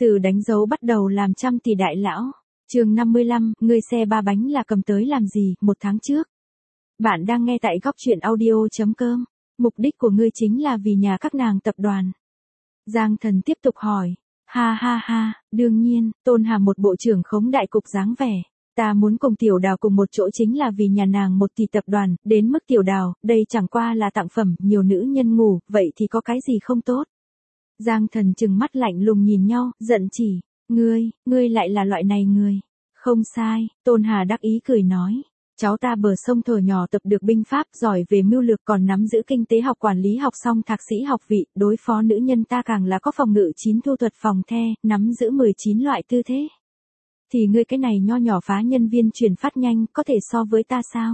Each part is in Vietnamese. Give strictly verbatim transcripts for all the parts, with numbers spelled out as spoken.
Từ đánh dấu bắt đầu làm trăm tỷ đại lão. Chương năm mươi lăm, ngươi xe ba bánh là cầm tới làm gì, một tháng trước. Bạn đang nghe tại góc truyện audio chấm com. Mục đích của ngươi chính là vì nhà các nàng tập đoàn. Giang Thần tiếp tục hỏi. Ha ha ha, đương nhiên, Tôn Hà một bộ trưởng khống đại cục dáng vẻ. Ta muốn cùng Tiểu Đào cùng một chỗ chính là vì nhà nàng một tỷ tập đoàn, đến mức Tiểu Đào, đây chẳng qua là tặng phẩm, nhiều nữ nhân ngủ, vậy thì có cái gì không tốt. Giang Thần trừng mắt lạnh lùng nhìn nhau, giận chỉ, ngươi, ngươi lại là loại này người. Không sai, Tôn Hà đắc ý cười nói. Cháu ta bờ sông thuở nhỏ tập được binh pháp, giỏi về mưu lược, còn nắm giữ kinh tế học, quản lý học, xong thạc sĩ học vị, đối phó nữ nhân ta càng là có phòng ngự chín thu thuật phòng the, nắm giữ mười chín loại tư thế. Thì ngươi cái này nho nhỏ phá nhân viên truyền phát nhanh, có thể so với ta sao?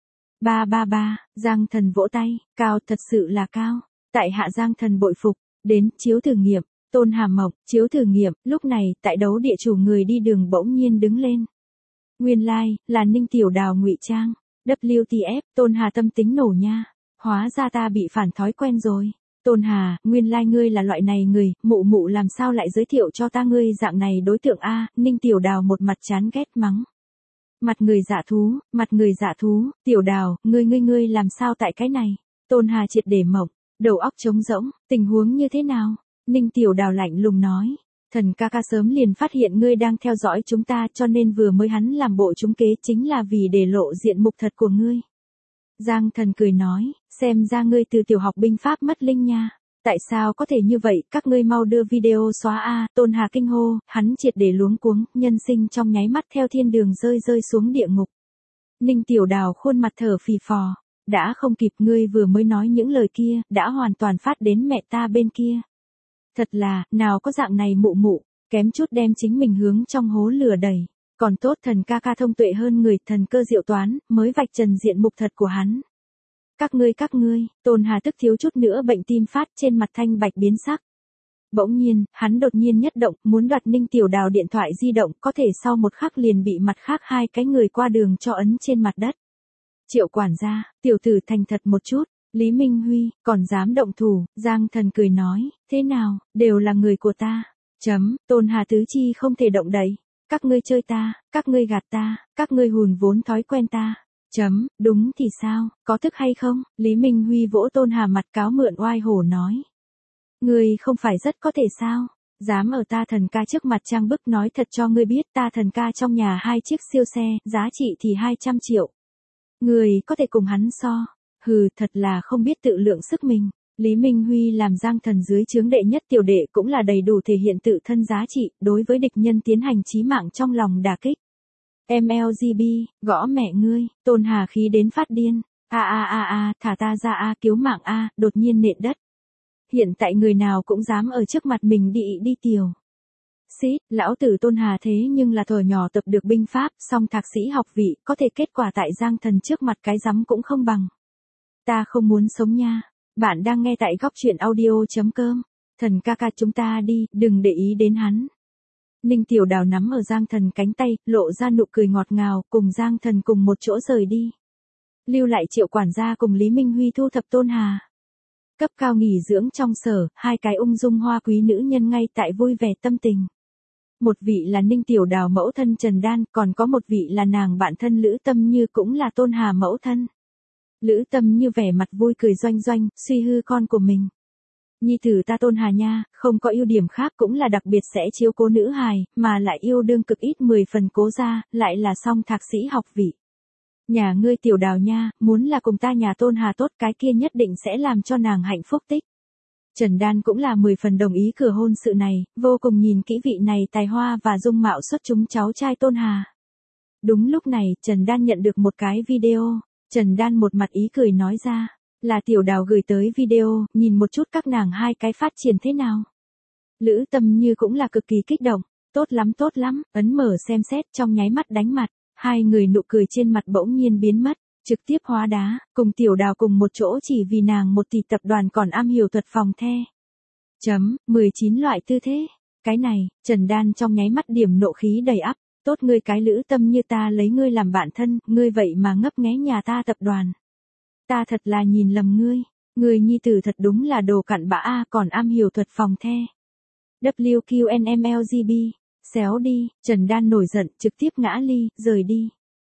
Ba ba ba, Giang Thần vỗ tay, cao, thật sự là cao. Tại hạ Giang Thần bội phục. Đến, chiếu thử nghiệm, Tôn Hà Mộc, chiếu thử nghiệm, lúc này, tại đấu địa chủ người đi đường bỗng nhiên đứng lên. Nguyên lai, like, là Ninh Tiểu Đào ngụy trang. vê kép tê ép, Tôn Hà tâm tính nổ nha. Hóa ra ta bị phản thói quen rồi. Tôn Hà, nguyên lai like ngươi là loại này người, mụ mụ làm sao lại giới thiệu cho ta ngươi dạng này đối tượng a? Ninh Tiểu Đào một mặt chán ghét mắng. Mặt người dạ thú, mặt người dạ thú, Tiểu Đào, ngươi ngươi ngươi làm sao tại cái này? Tôn Hà triệt để mộng. Đầu óc trống rỗng, tình huống như thế nào? Ninh Tiểu Đào lạnh lùng nói. Thần ca ca sớm liền phát hiện ngươi đang theo dõi chúng ta, cho nên vừa mới hắn làm bộ trúng kế chính là vì để lộ diện mục thật của ngươi. Giang Thần cười nói, xem ra ngươi từ tiểu học binh pháp mất linh nha. Tại sao có thể như vậy, các ngươi mau đưa video xóa a. Tôn Hà kinh hô, hắn triệt để luống cuống, nhân sinh trong nháy mắt theo thiên đường rơi rơi xuống địa ngục. Ninh Tiểu Đào khuôn mặt thở phì phò. Đã không kịp, ngươi vừa mới nói những lời kia, đã hoàn toàn phát đến mẹ ta bên kia. Thật là, nào có dạng này mụ mụ, kém chút đem chính mình hướng trong hố lửa đẩy. Còn tốt thần ca ca thông tuệ hơn người, thần cơ diệu toán, mới vạch trần diện mục thật của hắn. Các ngươi các ngươi, Tôn Hà tức thiếu chút nữa bệnh tim phát, trên mặt thanh bạch biến sắc. Bỗng nhiên, hắn đột nhiên nhất động, muốn đoạt Ninh Tiểu Đào điện thoại di động, có thể sau một khắc liền bị mặt khác hai cái người qua đường cho ấn trên mặt đất. Triệu quản gia, tiểu tử thành thật một chút, Lý Minh Huy, còn dám động thủ, Giang Thần cười nói, thế nào, đều là người của ta. Chấm, Tôn Hà tứ chi không thể động đậy. Các ngươi chơi ta, các ngươi gạt ta, các ngươi hùn vốn thói quen ta. Chấm, đúng thì sao, có thức hay không? Lý Minh Huy vỗ Tôn Hà mặt cáo mượn oai hổ nói. Ngươi không phải rất có thể sao? Dám ở ta thần ca trước mặt trang bức, nói thật cho ngươi biết, ta thần ca trong nhà hai chiếc siêu xe, giá trị thì hai trăm triệu. Người có thể cùng hắn so. Hừ, thật là không biết tự lượng sức mình. Lý Minh Huy làm Giang Thần dưới trướng đệ nhất tiểu đệ cũng là đầy đủ thể hiện tự thân giá trị, đối với địch nhân tiến hành chí mạng trong lòng đả kích. em lờ giê bê, gõ mẹ ngươi, Tôn Hà khí đến phát điên. A a a a, thả ta ra a, cứu mạng a, đột nhiên nện đất. Hiện tại người nào cũng dám ở trước mặt mình đi đi tiểu. Xít, lão tử Tôn Hà thế nhưng là thuở nhỏ tập được binh pháp, song thạc sĩ học vị, có thể kết quả tại Giang Thần trước mặt cái rắm cũng không bằng. Ta không muốn sống nha. Bạn đang nghe tại góc truyện audio chấm com. Thần ca ca chúng ta đi, đừng để ý đến hắn. Ninh Tiểu Đào nắm ở Giang Thần cánh tay, lộ ra nụ cười ngọt ngào, cùng Giang Thần cùng một chỗ rời đi. Lưu lại Triệu quản gia cùng Lý Minh Huy thu thập Tôn Hà. Cấp cao nghỉ dưỡng trong sở, hai cái ung dung hoa quý nữ nhân ngay tại vui vẻ tâm tình. Một vị là Ninh Tiểu Đào mẫu thân Trần Đan, còn có một vị là nàng bạn thân Lữ Tâm Như, cũng là Tôn Hà mẫu thân. Lữ Tâm Như vẻ mặt vui cười doanh doanh, suy hư con của mình. Nhi tử ta Tôn Hà nha, không có ưu điểm khác, cũng là đặc biệt sẽ chiếu cố nữ hài, mà lại yêu đương cực ít mười phần cố ra, lại là song thạc sĩ học vị. Nhà ngươi Tiểu Đào nha, muốn là cùng ta nhà Tôn Hà tốt, cái kia nhất định sẽ làm cho nàng hạnh phúc tích. Trần Đan cũng là mười phần đồng ý cửa hôn sự này, vô cùng nhìn kỹ vị này tài hoa và dung mạo xuất chúng cháu trai Tôn Hà. Đúng lúc này, Trần Đan nhận được một cái video. Trần Đan một mặt ý cười nói ra, là Tiểu Đào gửi tới video, nhìn một chút các nàng hai cái phát triển thế nào. Lữ Tâm Như cũng là cực kỳ kích động, tốt lắm tốt lắm, ấn mở xem xét, trong nháy mắt đánh mặt, hai người nụ cười trên mặt bỗng nhiên biến mất, trực tiếp hóa đá, cùng Tiểu Đào cùng một chỗ chỉ vì nàng một tỷ tập đoàn còn am hiểu thuật phòng the. Chấm, mười chín loại tư thế. Cái này, Trần Đan trong nháy mắt điểm nộ khí đầy ắp. Tốt ngươi cái Lữ Tâm Như, ta lấy ngươi làm bạn thân, ngươi vậy mà ngấp nghé nhà ta tập đoàn. Ta thật là nhìn lầm ngươi, ngươi nhi tử thật đúng là đồ cặn bã a, còn am hiểu thuật phòng the. W Q N M L G B, xéo đi, Trần Đan nổi giận, trực tiếp ngã ly, rời đi.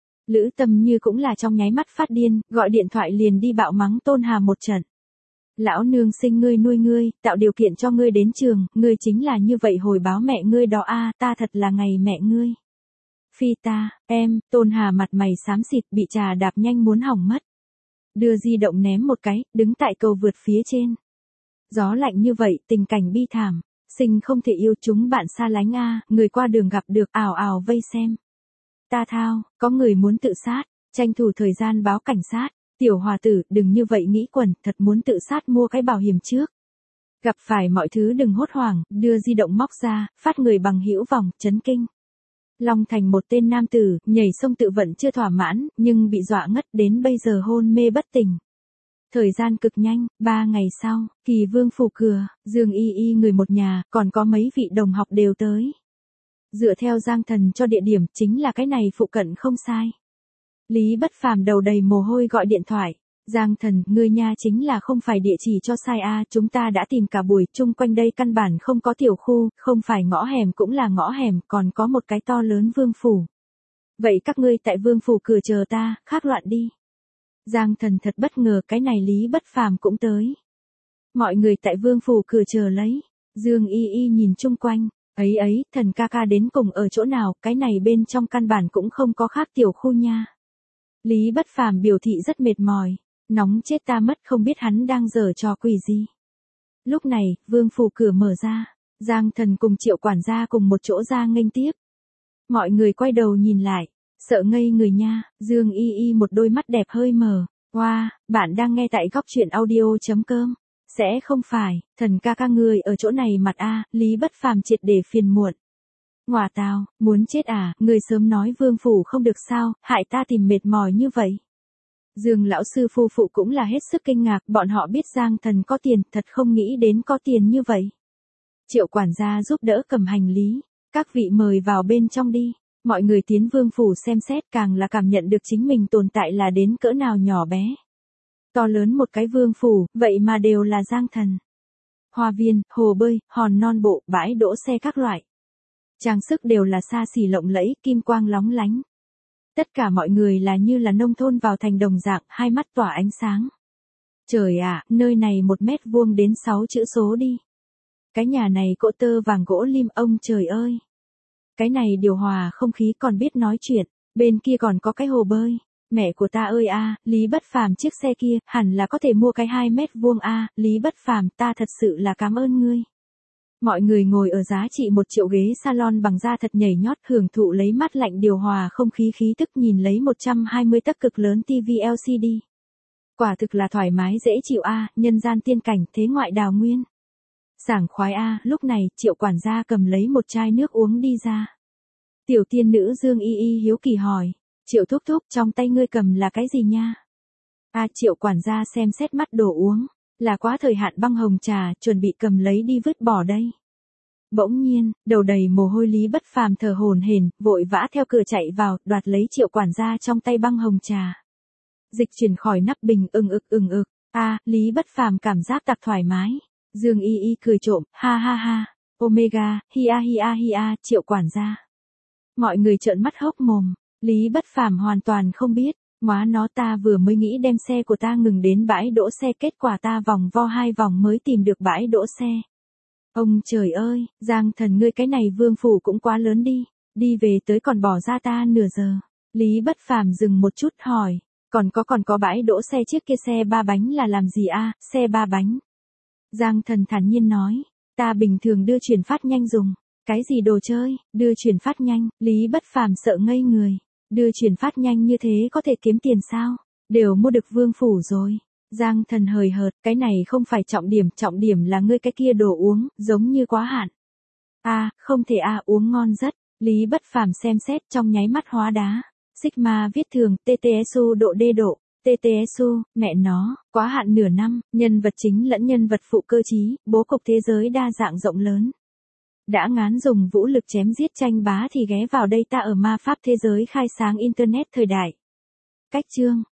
Lữ Tâm Như cũng là trong nháy mắt phát điên, gọi điện thoại liền đi bạo mắng Tôn Hà một trận. Lão nương sinh ngươi nuôi ngươi, tạo điều kiện cho ngươi đến trường, ngươi chính là như vậy hồi báo mẹ ngươi đó a, ta thật là ngày mẹ ngươi. Phi ta, em, Tôn Hà mặt mày xám xịt bị trà đạp nhanh muốn hỏng mất. Đưa di động ném một cái, đứng tại cầu vượt phía trên. Gió lạnh như vậy, tình cảnh bi thảm, sinh không thể yêu chúng bạn xa lánh a, người qua đường gặp được ào ào vây xem. Ta thao, có người muốn tự sát, tranh thủ thời gian báo cảnh sát. Tiểu hòa tử, đừng như vậy nghĩ quẩn, thật muốn tự sát mua cái bảo hiểm trước. Gặp phải mọi thứ đừng hốt hoảng, đưa di động móc ra, phát người bằng hữu vòng, chấn kinh. Long Thành một tên nam tử, nhảy sông tự vận chưa thỏa mãn, nhưng bị dọa ngất đến bây giờ hôn mê bất tỉnh. Thời gian cực nhanh, ba ngày sau, Kỳ Vương phủ cửa, Dương Y Y người một nhà, còn có mấy vị đồng học đều tới. Dựa theo Giang Thần cho địa điểm, chính là cái này phụ cận không sai. Lý Bất Phàm đầu đầy mồ hôi gọi điện thoại. Giang Thần, ngươi nha chính là không phải địa chỉ cho sai a, chúng ta đã tìm cả buổi, chung quanh đây căn bản không có tiểu khu, không phải ngõ hẻm cũng là ngõ hẻm, còn có một cái to lớn Vương phủ. Vậy các ngươi tại Vương phủ cửa chờ ta, khác loạn đi. Giang Thần thật bất ngờ, cái này Lý Bất Phàm cũng tới. Mọi người tại Vương phủ cửa chờ lấy. Dương Y Y nhìn chung quanh, ấy ấy, Thần ca ca đến cùng ở chỗ nào, cái này bên trong căn bản cũng không có khác tiểu khu nha. Lý Bất Phàm biểu thị rất mệt mỏi, nóng chết ta mất, không biết hắn đang giở trò quỷ gì. Lúc này, Vương phủ cửa mở ra, Giang Thần cùng Triệu quản gia cùng một chỗ ra nghênh tiếp. Mọi người quay đầu nhìn lại, sợ ngây người nha, Dương Y Y một đôi mắt đẹp hơi mờ. Wow, bạn đang nghe tại góc truyện audio chấm com. Sẽ không phải, Thần ca ca người ở chỗ này mặt a, Lý Bất Phàm triệt để phiền muộn. Ngọa tào, muốn chết à, người sớm nói Vương phủ không được sao, hại ta tìm mệt mỏi như vậy. Dương lão sư phu phụ cũng là hết sức kinh ngạc, bọn họ biết Giang Thần có tiền, thật không nghĩ đến có tiền như vậy. Triệu quản gia giúp đỡ cầm hành lý, các vị mời vào bên trong đi. Mọi người tiến Vương phủ xem xét, càng là cảm nhận được chính mình tồn tại là đến cỡ nào nhỏ bé. To lớn một cái Vương phủ, vậy mà đều là Giang Thần. Hoa viên, hồ bơi, hòn non bộ, bãi đỗ xe các loại. Trang sức đều là xa xỉ lộng lẫy, kim quang lóng lánh. Tất cả mọi người là như là nông thôn vào thành đồng dạng, hai mắt tỏa ánh sáng. Trời ạ, nơi này một mét vuông đến sáu chữ số đi. Cái nhà này cỗ tơ vàng gỗ lim, ông trời ơi. Cái này điều hòa không khí còn biết nói chuyện, bên kia còn có cái hồ bơi. Mẹ của ta ơi a, Lý Bất Phàm chiếc xe kia, hẳn là có thể mua cái hai mét vuông a, Lý Bất Phàm, ta thật sự là cảm ơn ngươi. Mọi người ngồi ở giá trị một triệu ghế salon bằng da thật nhảy nhót, hưởng thụ lấy mát lạnh điều hòa không khí, khí tức nhìn lấy một trăm hai mươi tấc cực lớn ti vi L C D. Quả thực là thoải mái dễ chịu a, nhân gian tiên cảnh, thế ngoại đào nguyên. Sảng khoái a, lúc này, Triệu quản gia cầm lấy một chai nước uống đi ra. Tiểu tiên nữ Dương Y Y hiếu kỳ hỏi, Triệu thúc thúc, trong tay ngươi cầm là cái gì nha? A à, Triệu quản gia xem xét mắt đồ uống. Là quá thời hạn băng hồng trà, chuẩn bị cầm lấy đi vứt bỏ đây. Bỗng nhiên, đầu đầy mồ hôi Lý Bất Phàm thở hổn hển, vội vã theo cửa chạy vào, đoạt lấy Triệu quản gia trong tay băng hồng trà. Dịch chuyển khỏi nắp bình, ừng ực ừng ực. A, à, Lý Bất Phàm cảm giác đặc thoải mái. Dương Y Y cười trộm, ha ha ha. Omega, hi a hi a hi a, Triệu quản gia. Mọi người trợn mắt hốc mồm. Lý Bất Phàm hoàn toàn không biết. Móa nó, ta vừa mới nghĩ đem xe của ta ngừng đến bãi đỗ xe, kết quả ta vòng vo hai vòng mới tìm được bãi đỗ xe. Ông trời ơi, Giang Thần ngươi cái này Vương phủ cũng quá lớn đi, đi về tới còn bỏ ra ta nửa giờ. Lý Bất Phàm dừng một chút hỏi, còn có còn có bãi đỗ xe chiếc kia xe ba bánh là làm gì a? Xe ba bánh. Giang Thần thản nhiên nói, ta bình thường đưa chuyển phát nhanh dùng. Cái gì đồ chơi, đưa chuyển phát nhanh, Lý Bất Phàm sợ ngây người. Đưa chuyển phát nhanh như thế có thể kiếm tiền sao? Đều mua được Vương phủ rồi. Giang Thần hời hợt, cái này không phải trọng điểm, trọng điểm là ngươi cái kia đồ uống, giống như quá hạn. A, à, không thể a, à, uống ngon rất. Lý Bất Phàm xem xét trong nháy mắt hóa đá. Sigma viết thường, tê tê ét u độ D độ, tê tê ét u, mẹ nó, quá hạn nửa năm, nhân vật chính lẫn nhân vật phụ cơ trí, bố cục thế giới đa dạng rộng lớn. Đã ngán dùng vũ lực chém giết tranh bá thì ghé vào đây ta ở ma pháp thế giới khai sáng Internet thời đại. Cách chương.